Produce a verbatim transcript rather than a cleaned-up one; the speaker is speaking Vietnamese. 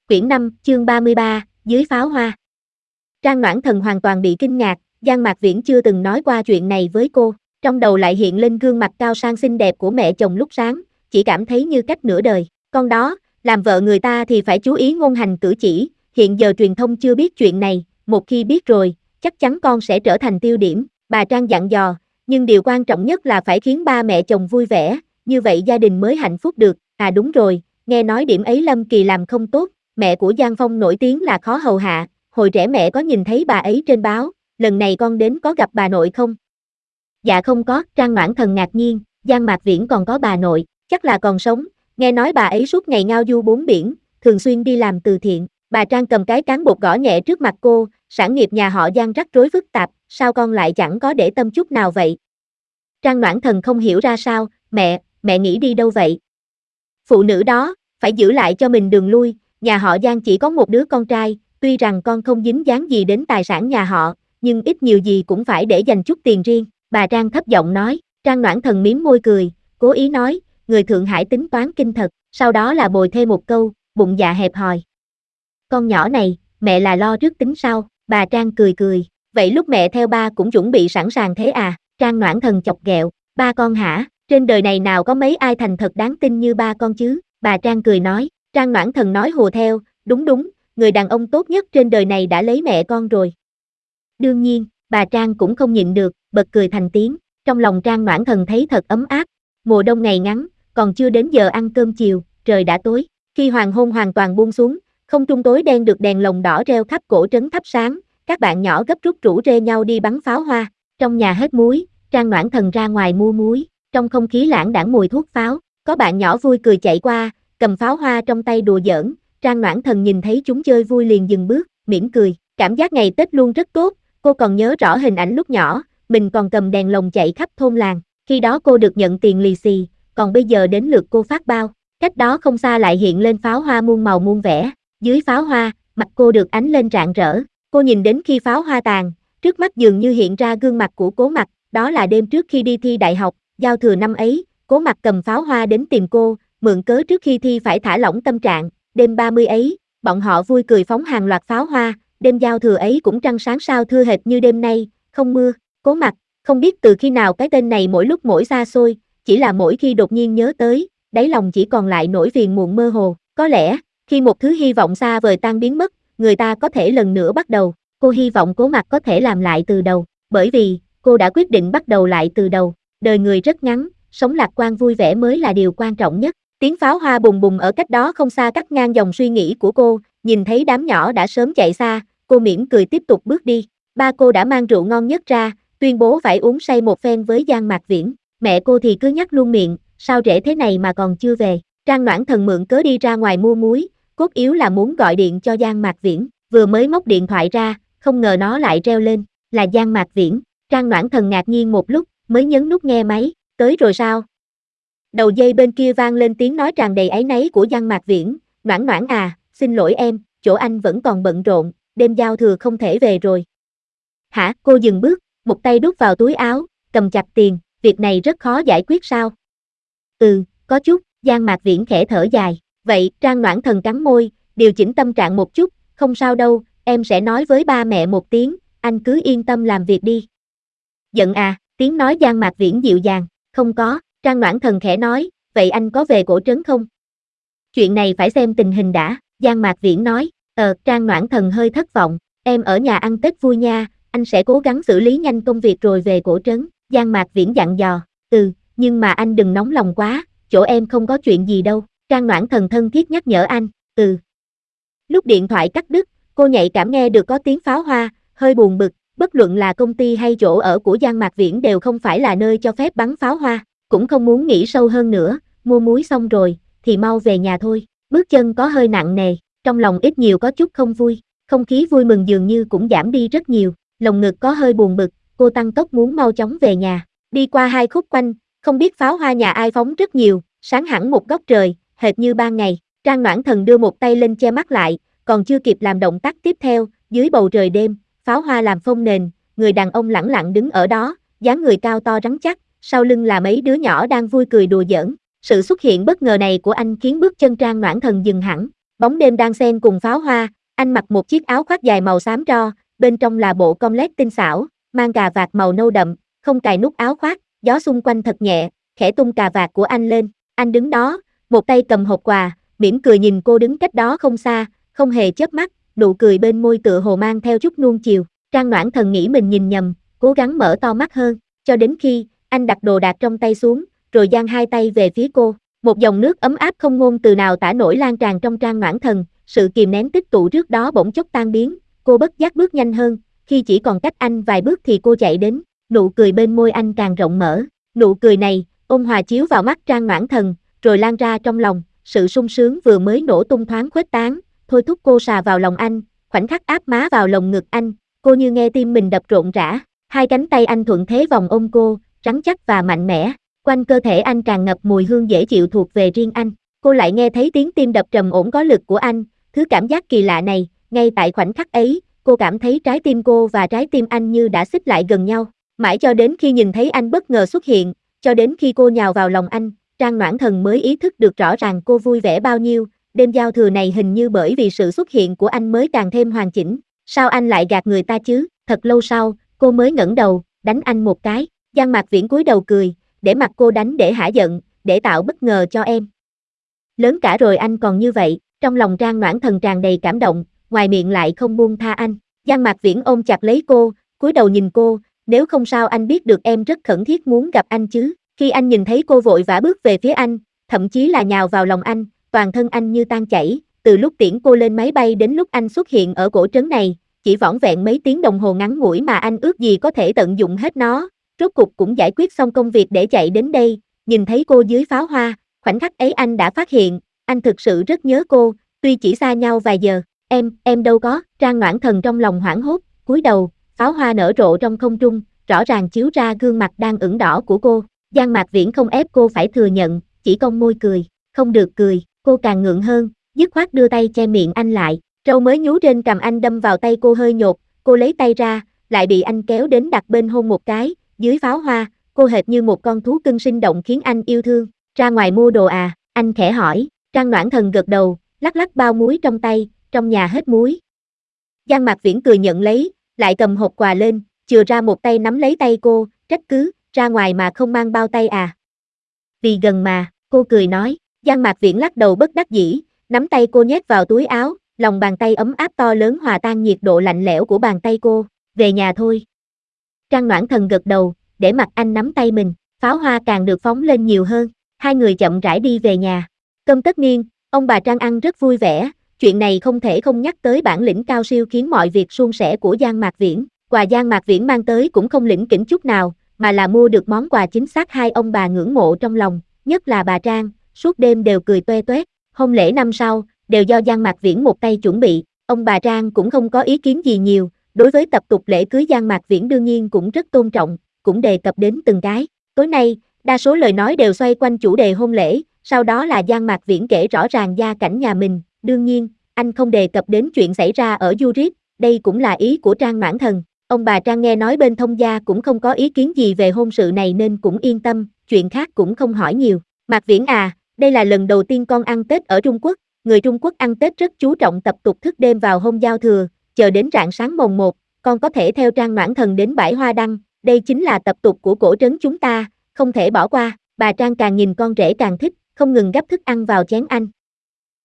Quyển năm, chương ba mươi ba, dưới pháo hoa. Trang Noãn Thần hoàn toàn bị kinh ngạc, Giang Mạc Viễn chưa từng nói qua chuyện này với cô, trong đầu lại hiện lên gương mặt cao sang xinh đẹp của mẹ chồng lúc sáng, chỉ cảm thấy như cách nửa đời. Con đó, làm vợ người ta thì phải chú ý ngôn hành cử chỉ, hiện giờ truyền thông chưa biết chuyện này, một khi biết rồi, chắc chắn con sẽ trở thành tiêu điểm, bà Trang dặn dò, nhưng điều quan trọng nhất là phải khiến ba mẹ chồng vui vẻ, như vậy gia đình mới hạnh phúc được. À đúng rồi, nghe nói điểm ấy Lâm Kỳ làm không tốt. Mẹ của Giang Phong nổi tiếng là khó hầu hạ, hồi trẻ mẹ có nhìn thấy bà ấy trên báo, lần này con đến có gặp bà nội không? Dạ không có, Trang Noãn Thần ngạc nhiên, Giang Mạc Viễn còn có bà nội, chắc là còn sống, nghe nói bà ấy suốt ngày ngao du bốn biển, thường xuyên đi làm từ thiện. Bà Trang cầm cái cán bột gõ nhẹ trước mặt cô, sản nghiệp nhà họ Giang rắc rối phức tạp, sao con lại chẳng có để tâm chút nào vậy? Trang Noãn Thần không hiểu ra sao, mẹ, mẹ nghĩ đi đâu vậy? Phụ nữ đó, phải giữ lại cho mình đường lui. Nhà họ Giang chỉ có một đứa con trai, tuy rằng con không dính dáng gì đến tài sản nhà họ, nhưng ít nhiều gì cũng phải để dành chút tiền riêng, bà Trang thấp giọng nói. Trang Noãn Thần mím môi cười, cố ý nói, người Thượng Hải tính toán kinh thật, sau đó là bồi thêm một câu, bụng dạ hẹp hòi. Con nhỏ này, mẹ là lo trước tính sau, bà Trang cười cười, vậy lúc mẹ theo ba cũng chuẩn bị sẵn sàng thế à? Trang Noãn Thần chọc ghẹo, ba con hả, trên đời này nào có mấy ai thành thật đáng tin như ba con chứ, bà Trang cười nói. Trang Noãn Thần nói hùa theo, đúng đúng, người đàn ông tốt nhất trên đời này đã lấy mẹ con rồi. Đương nhiên, bà Trang cũng không nhịn được, bật cười thành tiếng, trong lòng Trang Noãn Thần thấy thật ấm áp, mùa đông ngày ngắn, còn chưa đến giờ ăn cơm chiều, trời đã tối, khi hoàng hôn hoàn toàn buông xuống, không trung tối đen được đèn lồng đỏ reo khắp cổ trấn thắp sáng, các bạn nhỏ gấp rút rủ rê nhau đi bắn pháo hoa, trong nhà hết muối, Trang Noãn Thần ra ngoài mua muối, trong không khí lãng đãng mùi thuốc pháo, có bạn nhỏ vui cười chạy qua, cầm pháo hoa trong tay đùa giỡn, Trang Noãn Thần nhìn thấy chúng chơi vui liền dừng bước, mỉm cười, cảm giác ngày Tết luôn rất tốt, cô còn nhớ rõ hình ảnh lúc nhỏ, mình còn cầm đèn lồng chạy khắp thôn làng, khi đó cô được nhận tiền lì xì, còn bây giờ đến lượt cô phát bao, cách đó không xa lại hiện lên pháo hoa muôn màu muôn vẻ, dưới pháo hoa, mặt cô được ánh lên rạng rỡ, cô nhìn đến khi pháo hoa tàn, trước mắt dường như hiện ra gương mặt của Cố Mặc, đó là đêm trước khi đi thi đại học, giao thừa năm ấy, Cố Mặc cầm pháo hoa đến tìm cô, mượn cớ trước khi thi phải thả lỏng tâm trạng, đêm ba mươi ấy, bọn họ vui cười phóng hàng loạt pháo hoa, đêm giao thừa ấy cũng trăng sáng sao thưa hệt như đêm nay, không mưa. Cố Mặc, không biết từ khi nào cái tên này mỗi lúc mỗi xa xôi, chỉ là mỗi khi đột nhiên nhớ tới, đáy lòng chỉ còn lại nỗi phiền muộn mơ hồ, có lẽ, khi một thứ hy vọng xa vời tan biến mất, người ta có thể lần nữa bắt đầu, cô hy vọng Cố Mặc có thể làm lại từ đầu, bởi vì, cô đã quyết định bắt đầu lại từ đầu, đời người rất ngắn, sống lạc quan vui vẻ mới là điều quan trọng nhất. Tiếng pháo hoa bùng bùng ở cách đó không xa cắt ngang dòng suy nghĩ của cô, nhìn thấy đám nhỏ đã sớm chạy xa, cô mỉm cười tiếp tục bước đi. Ba cô đã mang rượu ngon nhất ra, tuyên bố phải uống say một phen với Giang Mạc Viễn. Mẹ cô thì cứ nhắc luôn miệng, sao trễ thế này mà còn chưa về. Trang Noãn Thần mượn cớ đi ra ngoài mua muối, cốt yếu là muốn gọi điện cho Giang Mạc Viễn. Vừa mới móc điện thoại ra, không ngờ nó lại reo lên, là Giang Mạc Viễn. Trang Noãn Thần ngạc nhiên một lúc, mới nhấn nút nghe máy, tới rồi sao? Đầu dây bên kia vang lên tiếng nói tràn đầy áy náy của Giang Mạc Viễn, Noãn Noãn à, xin lỗi em, chỗ anh vẫn còn bận rộn, đêm giao thừa không thể về rồi. Hả, cô dừng bước, một tay đút vào túi áo, cầm chặt tiền, việc này rất khó giải quyết sao? Ừ, có chút, Giang Mạc Viễn khẽ thở dài, vậy, Trang Noãn Thần cắn môi, điều chỉnh tâm trạng một chút, không sao đâu, em sẽ nói với ba mẹ một tiếng, anh cứ yên tâm làm việc đi. Giận à, tiếng nói Giang Mạc Viễn dịu dàng, không có. Trang Noãn Thần khẽ nói, vậy anh có về cổ trấn không? Chuyện này phải xem tình hình đã, Giang Mạc Viễn nói, ờ, Trang Noãn Thần hơi thất vọng, em ở nhà ăn Tết vui nha, anh sẽ cố gắng xử lý nhanh công việc rồi về cổ trấn, Giang Mạc Viễn dặn dò, ừ, nhưng mà anh đừng nóng lòng quá, chỗ em không có chuyện gì đâu, Trang Noãn Thần thân thiết nhắc nhở anh, ừ. Lúc điện thoại cắt đứt, cô nhạy cảm nghe được có tiếng pháo hoa, hơi buồn bực, bất luận là công ty hay chỗ ở của Giang Mạc Viễn đều không phải là nơi cho phép bắn pháo hoa. Cũng không muốn nghĩ sâu hơn nữa, mua muối xong rồi, thì mau về nhà thôi, bước chân có hơi nặng nề, trong lòng ít nhiều có chút không vui, không khí vui mừng dường như cũng giảm đi rất nhiều, lồng ngực có hơi buồn bực, cô tăng tốc muốn mau chóng về nhà, đi qua hai khúc quanh, không biết pháo hoa nhà ai phóng rất nhiều, sáng hẳn một góc trời, hệt như ban ngày, Trang Noãn Thần đưa một tay lên che mắt lại, còn chưa kịp làm động tác tiếp theo, dưới bầu trời đêm, pháo hoa làm phông nền, người đàn ông lẳng lặng đứng ở đó, dáng người cao to rắn chắc, sau lưng là mấy đứa nhỏ đang vui cười đùa giỡn, sự xuất hiện bất ngờ này của anh khiến bước chân Trang Noãn Thần dừng hẳn, Bóng đêm đang xen cùng pháo hoa, anh mặc một chiếc áo khoác dài màu xám tro, bên trong là bộ comlet tinh xảo, mang cà vạt màu nâu đậm, không cài nút áo khoác, gió xung quanh thật nhẹ, khẽ tung cà vạt của anh lên. Anh đứng đó, một tay cầm hộp quà, mỉm cười nhìn cô đứng cách đó không xa, không hề chớp mắt, nụ cười bên môi tựa hồ mang theo chút nuông chiều. Trang Noãn Thần nghĩ mình nhìn nhầm, cố gắng mở to mắt hơn, cho đến khi anh đặt đồ đạc trong tay xuống, rồi giang hai tay về phía cô. Một dòng nước ấm áp không ngôn từ nào tả nổi lan tràn trong Trang Noãn Thần, sự kìm nén tích tụ trước đó bỗng chốc tan biến, cô bất giác bước nhanh hơn, khi chỉ còn cách anh vài bước thì cô chạy đến, nụ cười bên môi anh càng rộng mở. Nụ cười này, ôn hòa chiếu vào mắt Trang Noãn Thần, rồi lan ra trong lòng, sự sung sướng vừa mới nổ tung thoáng khuếch tán, thôi thúc cô xà vào lòng anh, khoảnh khắc áp má vào lồng ngực anh, cô như nghe tim mình đập rộn rã, hai cánh tay anh thuận thế vòng ôm cô, rắn chắc và mạnh mẽ, quanh cơ thể anh tràn ngập mùi hương dễ chịu thuộc về riêng anh, cô lại nghe thấy tiếng tim đập trầm ổn có lực của anh, thứ cảm giác kỳ lạ này, ngay tại khoảnh khắc ấy, cô cảm thấy trái tim cô và trái tim anh như đã xích lại gần nhau, mãi cho đến khi nhìn thấy anh bất ngờ xuất hiện, cho đến khi cô nhào vào lòng anh, Trang Noãn Thần mới ý thức được rõ ràng cô vui vẻ bao nhiêu, đêm giao thừa này hình như bởi vì sự xuất hiện của anh mới càng thêm hoàn chỉnh, sao anh lại gạt người ta chứ, thật lâu sau, cô mới ngẩng đầu, đánh anh một cái, Giang Mạc Viễn cúi đầu cười, để mặt cô đánh để hả giận, để tạo bất ngờ cho em. Lớn cả rồi anh còn như vậy, trong lòng Trang Noãn Thần tràn đầy cảm động, ngoài miệng lại không buông tha anh, Giang Mạc Viễn ôm chặt lấy cô, cúi đầu nhìn cô, nếu không sao anh biết được em rất khẩn thiết muốn gặp anh chứ, khi anh nhìn thấy cô vội vã bước về phía anh, thậm chí là nhào vào lòng anh, toàn thân anh như tan chảy, từ lúc tiễn cô lên máy bay đến lúc anh xuất hiện ở cổ trấn này, chỉ vỏn vẹn mấy tiếng đồng hồ ngắn ngủi mà anh ước gì có thể tận dụng hết nó, rốt cục cũng giải quyết xong công việc để chạy đến đây, nhìn thấy cô dưới pháo hoa, khoảnh khắc ấy anh đã phát hiện, anh thực sự rất nhớ cô, tuy chỉ xa nhau vài giờ, em, em đâu có, Trang Noãn Thần trong lòng hoảng hốt, cúi đầu, pháo hoa nở rộ trong không trung, rõ ràng chiếu ra gương mặt đang ửng đỏ của cô, Giang Mạc Viễn không ép cô phải thừa nhận, chỉ cong môi cười, không được cười, cô càng ngượng hơn, dứt khoát đưa tay che miệng anh lại, râu mới nhú trên cằm anh đâm vào tay cô hơi nhột, cô lấy tay ra, lại bị anh kéo đến đặt bên hôn một cái, dưới pháo hoa, cô hệt như một con thú cưng sinh động khiến anh yêu thương, ra ngoài mua đồ à, anh khẽ hỏi, Trang Noãn Thần gật đầu, lắc lắc bao muối trong tay, trong nhà hết muối. Giang Mạc Viễn cười nhận lấy, lại cầm hộp quà lên, chừa ra một tay nắm lấy tay cô, trách cứ, ra ngoài mà không mang bao tay à. Vì gần mà, cô cười nói, Giang Mạc Viễn lắc đầu bất đắc dĩ, nắm tay cô nhét vào túi áo, lòng bàn tay ấm áp to lớn hòa tan nhiệt độ lạnh lẽo của bàn tay cô, về nhà thôi. Trang Noãn Thần gật đầu, để mặc anh nắm tay mình, pháo hoa càng được phóng lên nhiều hơn, hai người chậm rãi đi về nhà. Cơm tất niên, ông bà Trang ăn rất vui vẻ, chuyện này không thể không nhắc tới bản lĩnh cao siêu khiến mọi việc suôn sẻ của Giang Mạc Viễn, quà Giang Mạc Viễn mang tới cũng không lỉnh kỉnh chút nào, mà là mua được món quà chính xác hai ông bà ngưỡng mộ trong lòng, nhất là bà Trang, suốt đêm đều cười toe toét, hôn lễ năm sau, đều do Giang Mạc Viễn một tay chuẩn bị, ông bà Trang cũng không có ý kiến gì nhiều, đối với tập tục lễ cưới Giang Mạc Viễn đương nhiên cũng rất tôn trọng, cũng đề cập đến từng cái, tối nay, đa số lời nói đều xoay quanh chủ đề hôn lễ, sau đó là Giang Mạc Viễn kể rõ ràng gia cảnh nhà mình, đương nhiên, anh không đề cập đến chuyện xảy ra ở Zurich, đây cũng là ý của Trang Noãn Thần. Ông bà Trang nghe nói bên thông gia cũng không có ý kiến gì về hôn sự này nên cũng yên tâm, chuyện khác cũng không hỏi nhiều. Mạc Viễn à, đây là lần đầu tiên con ăn Tết ở Trung Quốc, người Trung Quốc ăn Tết rất chú trọng tập tục thức đêm vào hôm giao thừa, chờ đến rạng sáng mồng một, con có thể theo Trang Noãn Thần đến bãi hoa đăng, đây chính là tập tục của cổ trấn chúng ta, không thể bỏ qua. Bà Trang càng nhìn con rể càng thích, không ngừng gắp thức ăn vào chén anh.